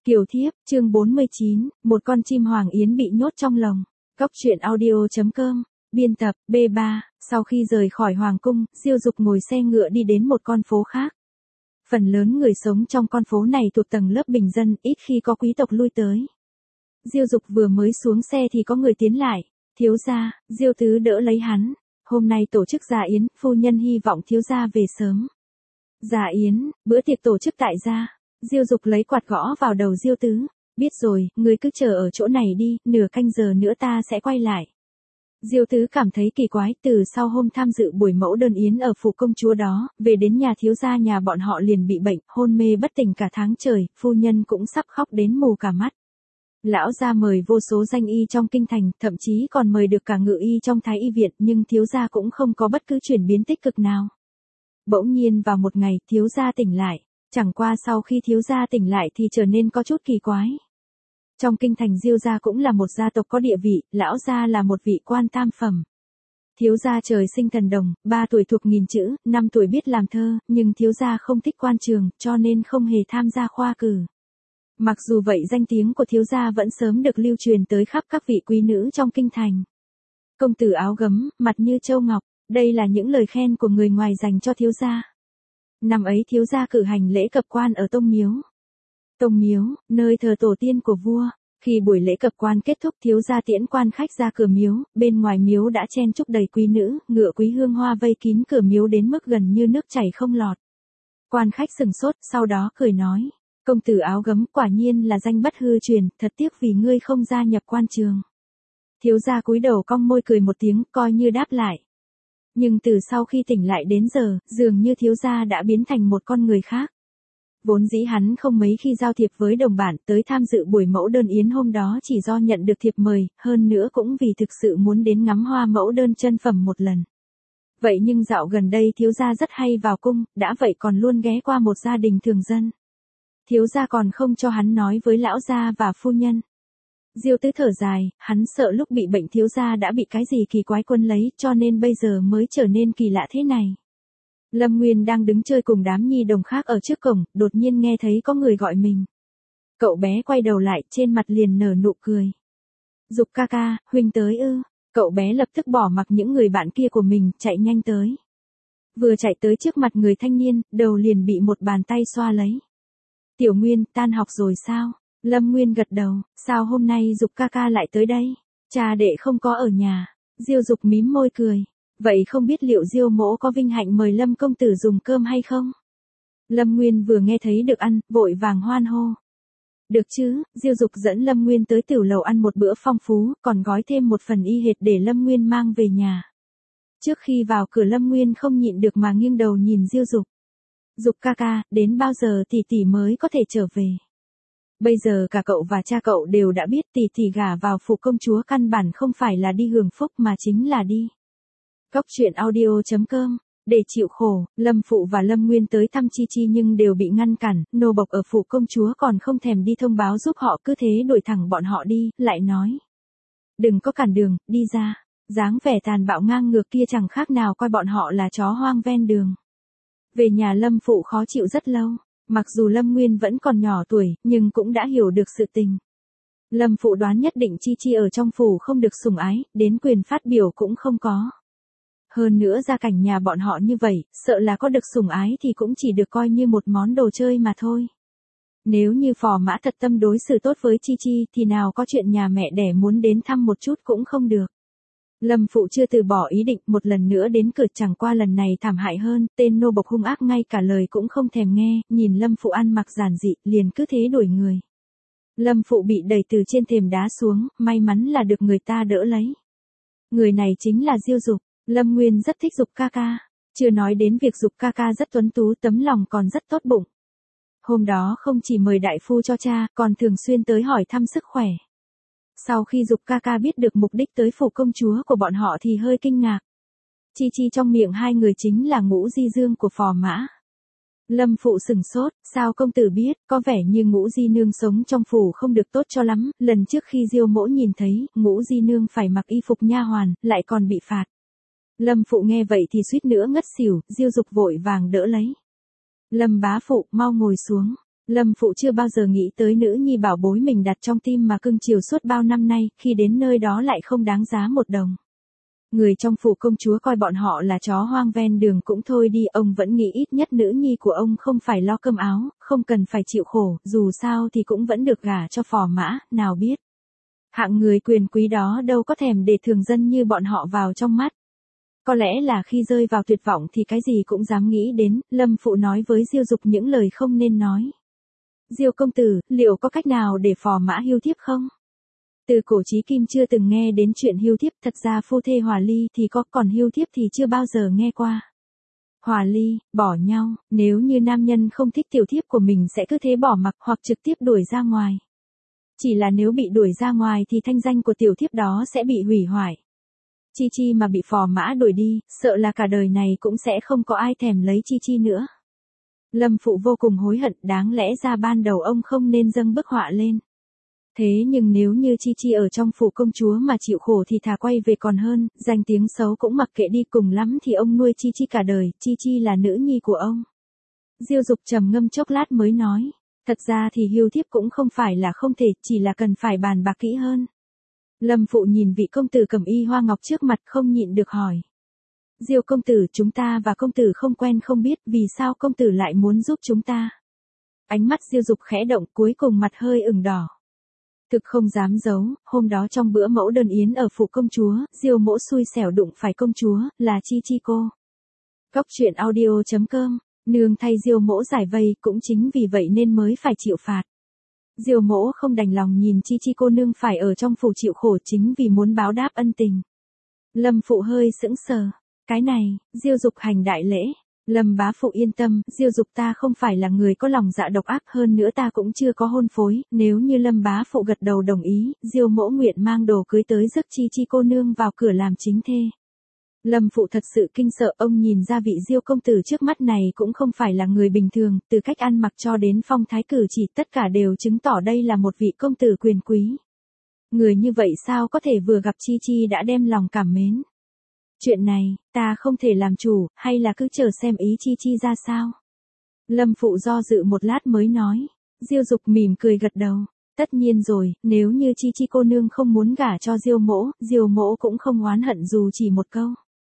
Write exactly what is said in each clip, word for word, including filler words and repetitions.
Kiều Thiếp, chương bốn mươi chín, một con chim hoàng yến bị nhốt trong lồng. Cốc truyện audio chấm com, biên tập, B ba, sau khi rời khỏi hoàng cung, Diêu Dục ngồi xe ngựa đi đến một con phố khác. Phần lớn người sống trong con phố này thuộc tầng lớp bình dân, ít khi có quý tộc lui tới. Diêu Dục vừa mới xuống xe thì có người tiến lại, thiếu gia, Diêu tứ đỡ lấy hắn. Hôm nay tổ chức gia yến, phu nhân hy vọng thiếu gia về sớm. Gia yến, bữa tiệc tổ chức tại gia. Diêu Dục lấy quạt gõ vào đầu Diêu tứ, biết rồi, ngươi cứ chờ ở chỗ này đi, nửa canh giờ nữa ta sẽ quay lại. Diêu tứ cảm thấy kỳ quái, từ sau hôm tham dự buổi mẫu đơn yến ở phủ công chúa đó, về đến nhà thiếu gia nhà bọn họ liền bị bệnh, hôn mê bất tỉnh cả tháng trời, phu nhân cũng sắp khóc đến mù cả mắt. Lão gia mời vô số danh y trong kinh thành, thậm chí còn mời được cả ngự y trong thái y viện, nhưng thiếu gia cũng không có bất cứ chuyển biến tích cực nào. Bỗng nhiên vào một ngày, thiếu gia tỉnh lại. Chẳng qua sau khi thiếu gia tỉnh lại thì trở nên có chút kỳ quái. Trong kinh thành Diêu gia cũng là một gia tộc có địa vị, lão gia là một vị quan tam phẩm. Thiếu gia trời sinh thần đồng, ba tuổi thuộc nghìn chữ, năm tuổi biết làm thơ, nhưng thiếu gia không thích quan trường, cho nên không hề tham gia khoa cử. Mặc dù vậy danh tiếng của thiếu gia vẫn sớm được lưu truyền tới khắp các vị quý nữ trong kinh thành. Công tử áo gấm, mặt như châu ngọc, đây là những lời khen của người ngoài dành cho thiếu gia. Năm ấy thiếu gia cử hành lễ cập quan ở Tông Miếu. Tông Miếu, nơi thờ tổ tiên của vua. Khi buổi lễ cập quan kết thúc, thiếu gia tiễn quan khách ra cửa miếu, bên ngoài miếu đã chen chúc đầy quý nữ, ngựa quý hương hoa vây kín cửa miếu đến mức gần như nước chảy không lọt. Quan khách sừng sốt, sau đó cười nói, công tử áo gấm quả nhiên là danh bất hư truyền, thật tiếc vì ngươi không gia nhập quan trường. Thiếu gia cúi đầu cong môi cười một tiếng, coi như đáp lại. Nhưng từ sau khi tỉnh lại đến giờ, dường như thiếu gia đã biến thành một con người khác. Vốn dĩ hắn không mấy khi giao thiệp với đồng bản, tới tham dự buổi mẫu đơn yến hôm đó chỉ do nhận được thiệp mời, hơn nữa cũng vì thực sự muốn đến ngắm hoa mẫu đơn chân phẩm một lần. Vậy nhưng dạo gần đây thiếu gia rất hay vào cung, đã vậy còn luôn ghé qua một gia đình thường dân. Thiếu gia còn không cho hắn nói với lão gia và phu nhân. Diêu tứ thở dài, hắn sợ lúc bị bệnh thiếu gia đã bị cái gì kỳ quái quân lấy, cho nên bây giờ mới trở nên kỳ lạ thế này. Lâm Nguyên đang đứng chơi cùng đám nhi đồng khác ở trước cổng, đột nhiên nghe thấy có người gọi mình. Cậu bé quay đầu lại, trên mặt liền nở nụ cười. Dục ca ca, huynh tới ư? Cậu bé lập tức bỏ mặc những người bạn kia của mình, chạy nhanh tới. Vừa chạy tới trước mặt người thanh niên, đầu liền bị một bàn tay xoa lấy. Tiểu Nguyên, tan học rồi sao? Lâm Nguyên gật đầu, sao hôm nay Dục ca ca lại tới đây? Cha đệ không có ở nhà. Diêu Dục mím môi cười. Vậy không biết liệu Diêu mỗ có vinh hạnh mời Lâm công tử dùng cơm hay không? Lâm Nguyên vừa nghe thấy được ăn, vội vàng hoan hô. Được chứ, Diêu Dục dẫn Lâm Nguyên tới tiểu lầu ăn một bữa phong phú, còn gói thêm một phần y hệt để Lâm Nguyên mang về nhà. Trước khi vào cửa Lâm Nguyên không nhịn được mà nghiêng đầu nhìn Diêu Dục. Dục ca ca, đến bao giờ tỷ tỷ mới có thể trở về? Bây giờ cả cậu và cha cậu đều đã biết tỷ tỷ gả vào phủ công chúa căn bản không phải là đi hưởng phúc mà chính là đi. Cốc truyện audio chấm com, để chịu khổ, Lâm Phụ và Lâm Nguyên tới thăm Chi Chi nhưng đều bị ngăn cản, nô bộc ở phủ công chúa còn không thèm đi thông báo giúp họ, cứ thế đuổi thẳng bọn họ đi, lại nói. Đừng có cản đường, đi ra, dáng vẻ tàn bạo ngang ngược kia chẳng khác nào coi bọn họ là chó hoang ven đường. Về nhà Lâm Phụ khó chịu rất lâu. Mặc dù Lâm Nguyên vẫn còn nhỏ tuổi, nhưng cũng đã hiểu được sự tình. Lâm Phụ đoán nhất định Chi Chi ở trong phủ không được sủng ái, đến quyền phát biểu cũng không có. Hơn nữa gia cảnh nhà bọn họ như vậy, sợ là có được sủng ái thì cũng chỉ được coi như một món đồ chơi mà thôi. Nếu như Phò Mã thật tâm đối xử tốt với Chi Chi thì nào có chuyện nhà mẹ đẻ muốn đến thăm một chút cũng không được. Lâm Phụ chưa từ bỏ ý định, một lần nữa đến cửa, chẳng qua lần này thảm hại hơn, tên nô bộc hung ác ngay cả lời cũng không thèm nghe, nhìn Lâm Phụ ăn mặc giản dị, liền cứ thế đuổi người. Lâm Phụ bị đẩy từ trên thềm đá xuống, may mắn là được người ta đỡ lấy. Người này chính là Diêu Dục, Lâm Nguyên rất thích Dục ca ca, chưa nói đến việc Dục ca ca rất tuấn tú, tấm lòng còn rất tốt bụng. Hôm đó không chỉ mời đại phu cho cha, còn thường xuyên tới hỏi thăm sức khỏe. Sau khi Dục ca ca biết được mục đích tới phủ công chúa của bọn họ thì hơi kinh ngạc. Chi Chi trong miệng hai người chính là Ngũ Di Dương của Phò Mã. Lâm Phụ sừng sốt, sao công tử biết, có vẻ như Ngũ Di Nương sống trong phủ không được tốt cho lắm, lần trước khi Diêu mỗ nhìn thấy, Ngũ Di Nương phải mặc y phục nha hoàn, lại còn bị phạt. Lâm Phụ nghe vậy thì suýt nữa ngất xỉu, Diêu Dục vội vàng đỡ lấy. Lâm bá phụ, mau ngồi xuống. Lâm Phụ chưa bao giờ nghĩ tới nữ nhi bảo bối mình đặt trong tim mà cưng chiều suốt bao năm nay, khi đến nơi đó lại không đáng giá một đồng. Người trong phủ công chúa coi bọn họ là chó hoang ven đường cũng thôi đi, ông vẫn nghĩ ít nhất nữ nhi của ông không phải lo cơm áo, không cần phải chịu khổ, dù sao thì cũng vẫn được gả cho phò mã, nào biết. Hạng người quyền quý đó đâu có thèm để thường dân như bọn họ vào trong mắt. Có lẽ là khi rơi vào tuyệt vọng thì cái gì cũng dám nghĩ đến, Lâm Phụ nói với Diêu Dục những lời không nên nói. Diêu công tử, liệu có cách nào để phò mã hiêu thiếp không? Từ cổ chí kim chưa từng nghe đến chuyện hiêu thiếp, thật ra phu thê hòa ly thì có, còn hiêu thiếp thì chưa bao giờ nghe qua. Hòa ly, bỏ nhau, nếu như nam nhân không thích tiểu thiếp của mình sẽ cứ thế bỏ mặc hoặc trực tiếp đuổi ra ngoài. Chỉ là nếu bị đuổi ra ngoài thì thanh danh của tiểu thiếp đó sẽ bị hủy hoại. Chi Chi mà bị phò mã đuổi đi, sợ là cả đời này cũng sẽ không có ai thèm lấy Chi Chi nữa. Lâm Phụ vô cùng hối hận, đáng lẽ ra ban đầu ông không nên dâng bức họa lên. Thế nhưng nếu như Chi Chi ở trong phủ công chúa mà chịu khổ thì thà quay về còn hơn, danh tiếng xấu cũng mặc kệ đi, cùng lắm thì ông nuôi Chi Chi cả đời, Chi Chi là nữ nhi của ông. Diêu Dục trầm ngâm chốc lát mới nói, thật ra thì hiêu thiếp cũng không phải là không thể, chỉ là cần phải bàn bạc kỹ hơn. Lâm Phụ nhìn vị công tử cẩm y hoa ngọc trước mặt không nhịn được hỏi. Diêu công tử, chúng ta và công tử không quen không biết, vì sao công tử lại muốn giúp chúng ta? Ánh mắt Diêu Dục khẽ động, cuối cùng mặt hơi ửng đỏ. Thực không dám giấu, hôm đó trong bữa mẫu đơn yến ở phủ công chúa, Diêu mỗ xui xẻo đụng phải công chúa, là Chi Chi cô. Cóc truyện audio chấm com, nương thay Diêu mỗ giải vây, cũng chính vì vậy nên mới phải chịu phạt. Diêu mỗ không đành lòng nhìn Chi Chi cô nương phải ở trong phủ chịu khổ chính vì muốn báo đáp ân tình. Lâm Phụ hơi sững sờ. Cái này, Diêu Dục hành đại lễ. Lâm bá phụ yên tâm, Diêu Dục ta không phải là người có lòng dạ độc ác, hơn nữa ta cũng chưa có hôn phối, nếu như Lâm bá phụ gật đầu đồng ý, Diêu mỗ nguyện mang đồ cưới tới rước Chi Chi cô nương vào cửa làm chính thê. Lâm Phụ thật sự kinh sợ, ông nhìn ra vị Diêu công tử trước mắt này cũng không phải là người bình thường, từ cách ăn mặc cho đến phong thái cử chỉ tất cả đều chứng tỏ đây là một vị công tử quyền quý. Người như vậy sao có thể vừa gặp Chi Chi đã đem lòng cảm mến. Chuyện này, ta không thể làm chủ, hay là cứ chờ xem ý Chi Chi ra sao? Lâm Phụ do dự một lát mới nói. Diêu Dục mỉm cười gật đầu. Tất nhiên rồi, nếu như Chi Chi cô nương không muốn gả cho Diêu mỗ, Diêu mỗ cũng không oán hận dù chỉ một câu.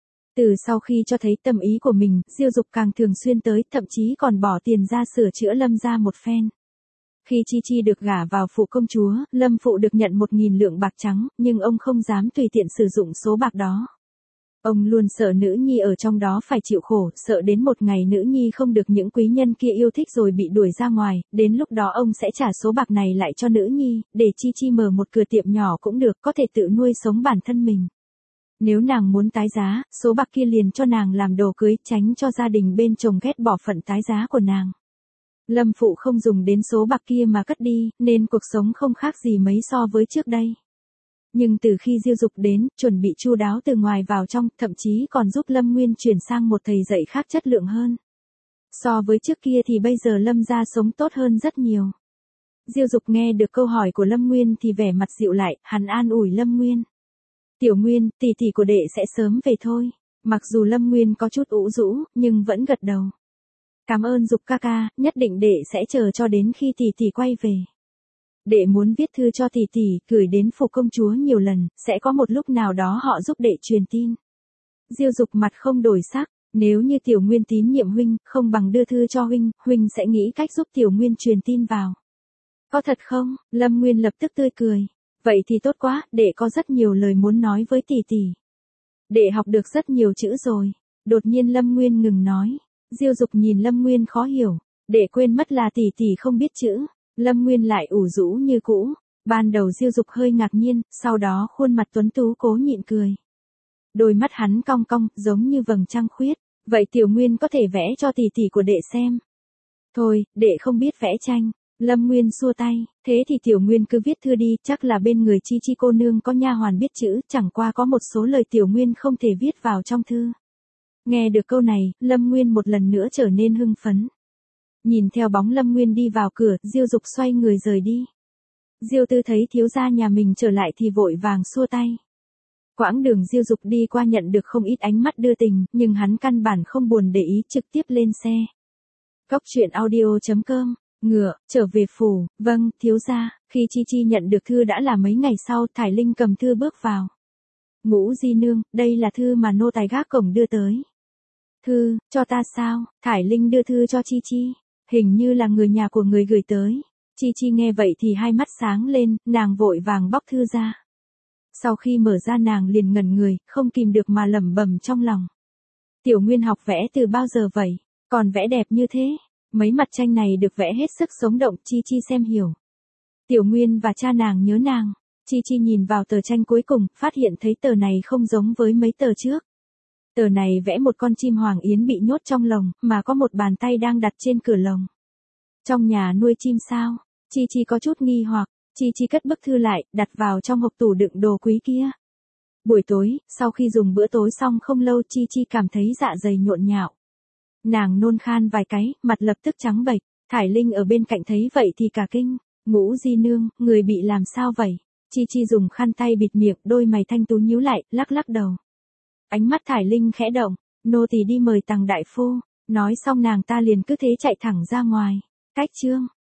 Từ sau khi cho thấy tâm ý của mình, Diêu Dục càng thường xuyên tới, thậm chí còn bỏ tiền ra sửa chữa Lâm gia một phen. Khi Chi Chi được gả vào phủ công chúa, Lâm Phụ được nhận một nghìn lượng bạc trắng, nhưng ông không dám tùy tiện sử dụng số bạc đó. Ông luôn sợ nữ nhi ở trong đó phải chịu khổ, sợ đến một ngày nữ nhi không được những quý nhân kia yêu thích rồi bị đuổi ra ngoài, đến lúc đó ông sẽ trả số bạc này lại cho nữ nhi, để Chi Chi mở một cửa tiệm nhỏ cũng được, có thể tự nuôi sống bản thân mình. Nếu nàng muốn tái giá, số bạc kia liền cho nàng làm đồ cưới, tránh cho gia đình bên chồng ghét bỏ phận tái giá của nàng. Lâm Phụ không dùng đến số bạc kia mà cất đi, nên cuộc sống không khác gì mấy so với trước đây. Nhưng từ khi Diêu Dục đến, chuẩn bị chu đáo từ ngoài vào trong, thậm chí còn giúp Lâm Nguyên chuyển sang một thầy dạy khác chất lượng hơn. So với trước kia thì bây giờ Lâm gia sống tốt hơn rất nhiều. Diêu Dục nghe được câu hỏi của Lâm Nguyên thì vẻ mặt dịu lại, hắn an ủi Lâm Nguyên. Tiểu Nguyên, tỷ tỷ của đệ sẽ sớm về thôi. Mặc dù Lâm Nguyên có chút ủ rũ, nhưng vẫn gật đầu. Cảm ơn Dục ca ca, nhất định đệ sẽ chờ cho đến khi tỷ tỷ quay về. Đệ muốn viết thư cho tỷ tỷ, gửi đến phủ công chúa nhiều lần, sẽ có một lúc nào đó họ giúp đệ truyền tin. Diêu Dục mặt không đổi sắc, nếu như Tiểu Nguyên tín nhiệm huynh, không bằng đưa thư cho huynh, huynh sẽ nghĩ cách giúp Tiểu Nguyên truyền tin vào. Có thật không? Lâm Nguyên lập tức tươi cười. Vậy thì tốt quá, đệ có rất nhiều lời muốn nói với tỷ tỷ. Đệ học được rất nhiều chữ rồi. Đột nhiên Lâm Nguyên ngừng nói. Diêu Dục nhìn Lâm Nguyên khó hiểu. Đệ quên mất là tỷ tỷ không biết chữ. Lâm Nguyên lại ủ rũ như cũ. Ban đầu Diêu Dục hơi ngạc nhiên, sau đó khuôn mặt tuấn tú cố nhịn cười. Đôi mắt hắn cong cong, giống như vầng trăng khuyết. Vậy Tiểu Nguyên có thể vẽ cho tỷ tỷ của đệ xem. Thôi, đệ không biết vẽ tranh. Lâm Nguyên xua tay, thế thì Tiểu Nguyên cứ viết thư đi, chắc là bên người Chi Chi cô nương có nha hoàn biết chữ, chẳng qua có một số lời Tiểu Nguyên không thể viết vào trong thư. Nghe được câu này, Lâm Nguyên một lần nữa trở nên hưng phấn. Nhìn theo bóng Lâm Nguyên đi vào cửa, Diêu Dục xoay người rời đi. Diêu Tư thấy thiếu gia nhà mình trở lại thì vội vàng xua tay. Quãng đường Diêu Dục đi qua nhận được không ít ánh mắt đưa tình, nhưng hắn căn bản không buồn để ý, trực tiếp lên xe. Cóc truyện audio chấm com Ngựa, trở về phủ, vâng, thiếu gia. Khi Chi Chi nhận được thư đã là mấy ngày sau, Thải Linh cầm thư bước vào. Ngũ di nương, đây là thư mà nô tài gác cổng đưa tới. Thư, cho ta sao? Thải Linh đưa thư cho Chi Chi. Hình như là người nhà của người gửi tới. Chi Chi nghe vậy thì hai mắt sáng lên, nàng vội vàng bóc thư ra. Sau khi mở ra nàng liền ngẩn người, không kìm được mà lẩm bẩm trong lòng. Tiểu Nguyên học vẽ từ bao giờ vậy? Còn vẽ đẹp như thế. Mấy mặt tranh này được vẽ hết sức sống động, Chi Chi xem hiểu. Tiểu Nguyên và cha nàng nhớ nàng. Chi Chi nhìn vào tờ tranh cuối cùng, phát hiện thấy tờ này không giống với mấy tờ trước. Tờ này vẽ một con chim hoàng yến bị nhốt trong lồng, mà có một bàn tay đang đặt trên cửa lồng. Trong nhà nuôi chim sao? Chi Chi có chút nghi hoặc, Chi Chi cất bức thư lại, đặt vào trong hộp tủ đựng đồ quý kia. Buổi tối, sau khi dùng bữa tối xong không lâu Chi Chi cảm thấy dạ dày nhộn nhạo. Nàng nôn khan vài cái, mặt lập tức trắng bệch. Thải Linh ở bên cạnh thấy vậy thì cả kinh. Ngũ di nương, người bị làm sao vậy? Chi Chi dùng khăn tay bịt miệng, đôi mày thanh tú nhíu lại, lắc lắc đầu. Ánh mắt Thải Linh khẽ động, nô tỳ đi mời Tằng đại phu. Nói xong nàng ta liền cứ thế chạy thẳng ra ngoài. Cách chương